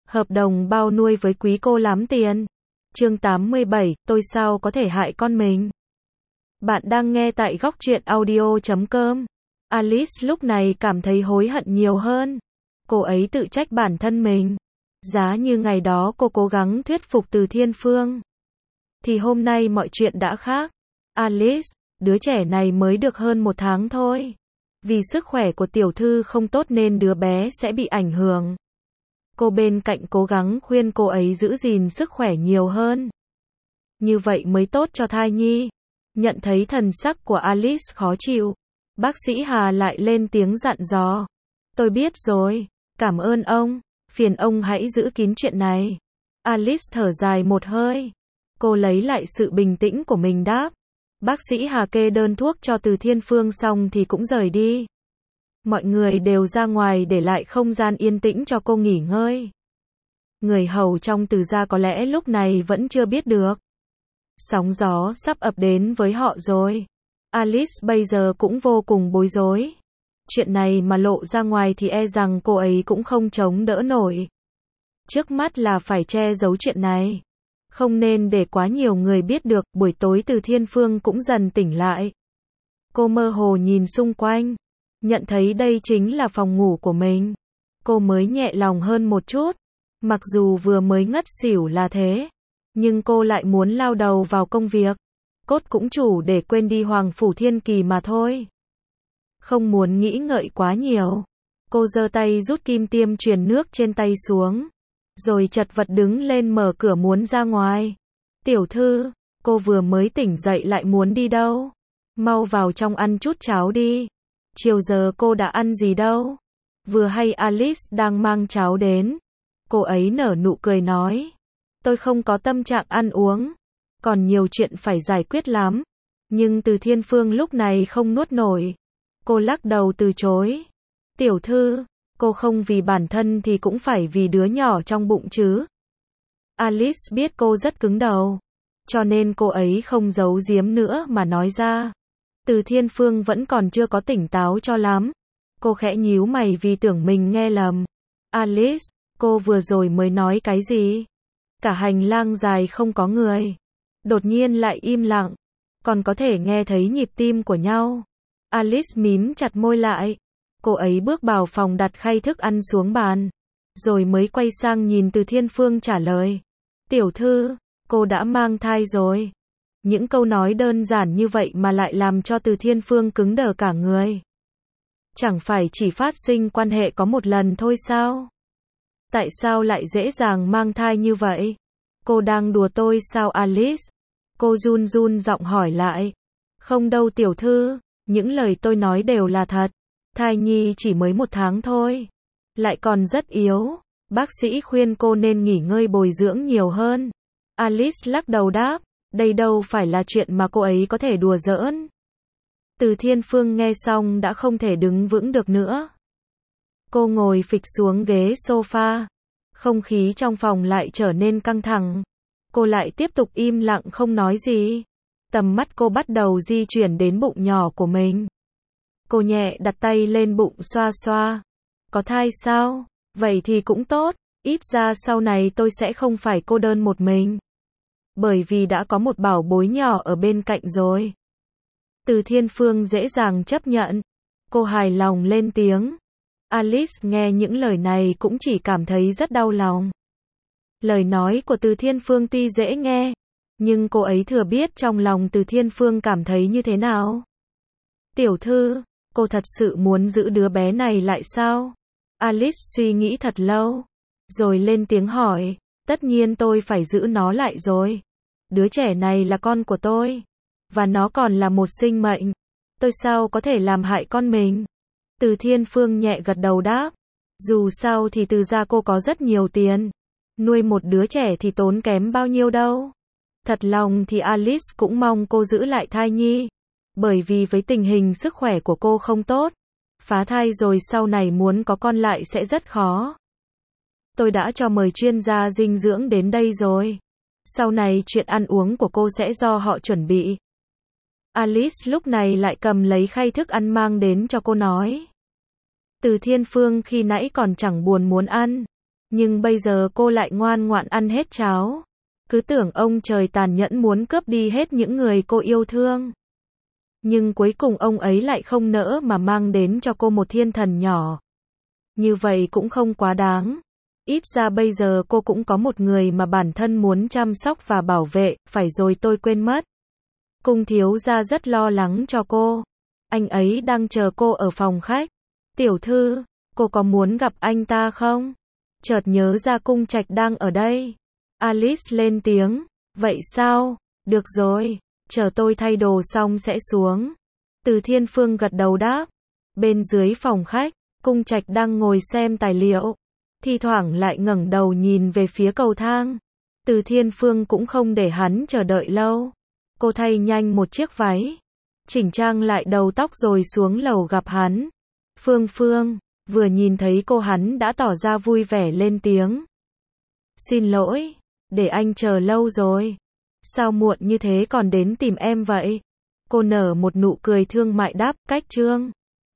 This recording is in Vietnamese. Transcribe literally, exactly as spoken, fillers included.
Hợp đồng bao nuôi với quý cô lắm tiền. Chương tám mươi bảy, tôi sao có thể hại con mình? Bạn đang nghe tại góc truyện audio chấm com. Alice lúc này cảm thấy hối hận nhiều hơn. Cô ấy tự trách bản thân mình. Giá như ngày đó cô cố gắng thuyết phục Từ Thiên Phương, thì hôm nay mọi chuyện đã khác. Alice, đứa trẻ này mới được hơn một tháng thôi. Vì sức khỏe của tiểu thư không tốt nên đứa bé sẽ bị ảnh hưởng. Cô bên cạnh cố gắng khuyên cô ấy giữ gìn sức khỏe nhiều hơn. Như vậy mới tốt cho thai nhi. Nhận thấy thần sắc của Alice khó chịu, bác sĩ Hà lại lên tiếng dặn dò. Tôi biết rồi, cảm ơn ông, phiền ông hãy giữ kín chuyện này. Alice thở dài một hơi. Cô lấy lại sự bình tĩnh của mình đáp. Bác sĩ Hà kê đơn thuốc cho Từ Thiên Phương xong thì cũng rời đi. Mọi người đều ra ngoài để lại không gian yên tĩnh cho cô nghỉ ngơi. Người hầu trong Từ gia có lẽ lúc này vẫn chưa biết được. Sóng gió sắp ập đến với họ rồi. Alice bây giờ cũng vô cùng bối rối. Chuyện này mà lộ ra ngoài thì e rằng cô ấy cũng không chống đỡ nổi. Trước mắt là phải che giấu chuyện này. Không nên để quá nhiều người biết được. Buổi tối Từ Thiên Phương cũng dần tỉnh lại. Cô mơ hồ nhìn xung quanh, nhận thấy đây chính là phòng ngủ của mình. Cô mới nhẹ lòng hơn một chút. Mặc dù vừa mới ngất xỉu là thế, nhưng cô lại muốn lao đầu vào công việc. Cốt cũng chủ để quên đi Hoàng Phủ Thiên Kỳ mà thôi. Không muốn nghĩ ngợi quá nhiều. Cô giơ tay rút kim tiêm truyền nước trên tay xuống, rồi chật vật đứng lên mở cửa muốn ra ngoài. Tiểu thư, cô vừa mới tỉnh dậy lại muốn đi đâu? Mau vào trong ăn chút cháo đi. Chiều giờ cô đã ăn gì đâu? Vừa hay Alice đang mang cháo đến. Cô ấy nở nụ cười nói. Tôi không có tâm trạng ăn uống. Còn nhiều chuyện phải giải quyết lắm. Nhưng Từ Thiên Phương lúc này không nuốt nổi. Cô lắc đầu từ chối. Tiểu thư, cô không vì bản thân thì cũng phải vì đứa nhỏ trong bụng chứ. Alice biết cô rất cứng đầu, cho nên cô ấy không giấu giếm nữa mà nói ra. Từ Thiên Phương vẫn còn chưa có tỉnh táo cho lắm. Cô khẽ nhíu mày vì tưởng mình nghe lầm. Alice, cô vừa rồi mới nói cái gì? Cả hành lang dài không có người. Đột nhiên lại im lặng. Còn có thể nghe thấy nhịp tim của nhau. Alice mím chặt môi lại. Cô ấy bước vào phòng đặt khay thức ăn xuống bàn. Rồi mới quay sang nhìn Từ Thiên Phương trả lời. Tiểu thư, cô đã mang thai rồi. Những câu nói đơn giản như vậy mà lại làm cho Từ Thiên Phương cứng đờ cả người. Chẳng phải chỉ phát sinh quan hệ có một lần thôi sao? Tại sao lại dễ dàng mang thai như vậy? Cô đang đùa tôi sao Alice? Cô run run giọng hỏi lại. Không đâu tiểu thư, những lời tôi nói đều là thật. Thai nhi chỉ mới một tháng thôi. Lại còn rất yếu. Bác sĩ khuyên cô nên nghỉ ngơi bồi dưỡng nhiều hơn. Alice lắc đầu đáp. Đây đâu phải là chuyện mà cô ấy có thể đùa giỡn. Từ Thiên Phương nghe xong đã không thể đứng vững được nữa. Cô ngồi phịch xuống ghế sofa. Không khí trong phòng lại trở nên căng thẳng. Cô lại tiếp tục im lặng không nói gì. Tầm mắt cô bắt đầu di chuyển đến bụng nhỏ của mình. Cô nhẹ đặt tay lên bụng xoa xoa. Có thai sao? Vậy thì cũng tốt. Ít ra sau này tôi sẽ không phải cô đơn một mình. Bởi vì đã có một bảo bối nhỏ ở bên cạnh rồi. Từ Thiên Phương dễ dàng chấp nhận. Cô hài lòng lên tiếng. Alice nghe những lời này cũng chỉ cảm thấy rất đau lòng. Lời nói của Từ Thiên Phương tuy dễ nghe, nhưng cô ấy thừa biết trong lòng Từ Thiên Phương cảm thấy như thế nào. Tiểu thư, cô thật sự muốn giữ đứa bé này lại sao? Alice suy nghĩ thật lâu, rồi lên tiếng hỏi. Tất nhiên tôi phải giữ nó lại rồi. Đứa trẻ này là con của tôi, và nó còn là một sinh mệnh. Tôi sao có thể làm hại con mình? Từ Thiên Phương nhẹ gật đầu đáp. Dù sao thì Từ gia cô có rất nhiều tiền. Nuôi một đứa trẻ thì tốn kém bao nhiêu đâu. Thật lòng thì Alice cũng mong cô giữ lại thai nhi. Bởi vì với tình hình sức khỏe của cô không tốt, phá thai rồi sau này muốn có con lại sẽ rất khó. Tôi đã cho mời chuyên gia dinh dưỡng đến đây rồi. Sau này chuyện ăn uống của cô sẽ do họ chuẩn bị. Alice lúc này lại cầm lấy khay thức ăn mang đến cho cô nói. Từ Thiên Phương khi nãy còn chẳng buồn muốn ăn. Nhưng bây giờ cô lại ngoan ngoãn ăn hết cháo. Cứ tưởng ông trời tàn nhẫn muốn cướp đi hết những người cô yêu thương. Nhưng cuối cùng ông ấy lại không nỡ mà mang đến cho cô một thiên thần nhỏ. Như vậy cũng không quá đáng. Ít ra bây giờ cô cũng có một người mà bản thân muốn chăm sóc và bảo vệ, phải rồi tôi quên mất. Cung thiếu gia rất lo lắng cho cô. Anh ấy đang chờ cô ở phòng khách. Tiểu thư, cô có muốn gặp anh ta không? Chợt nhớ ra Cung Trạch đang ở đây. Alice lên tiếng. Vậy sao? Được rồi, chờ tôi thay đồ xong sẽ xuống. Từ Thiên Phương gật đầu đáp. Bên dưới phòng khách, Cung Trạch đang ngồi xem tài liệu. Thi thoảng lại ngẩng đầu nhìn về phía cầu thang. Từ Thiên Phương cũng không để hắn chờ đợi lâu. Cô thay nhanh một chiếc váy, chỉnh trang lại đầu tóc rồi xuống lầu gặp hắn. Phương Phương, vừa nhìn thấy cô hắn đã tỏ ra vui vẻ lên tiếng. Xin lỗi, để anh chờ lâu rồi. Sao muộn như thế còn đến tìm em vậy? Cô nở một nụ cười thương mại đáp, cách Trương.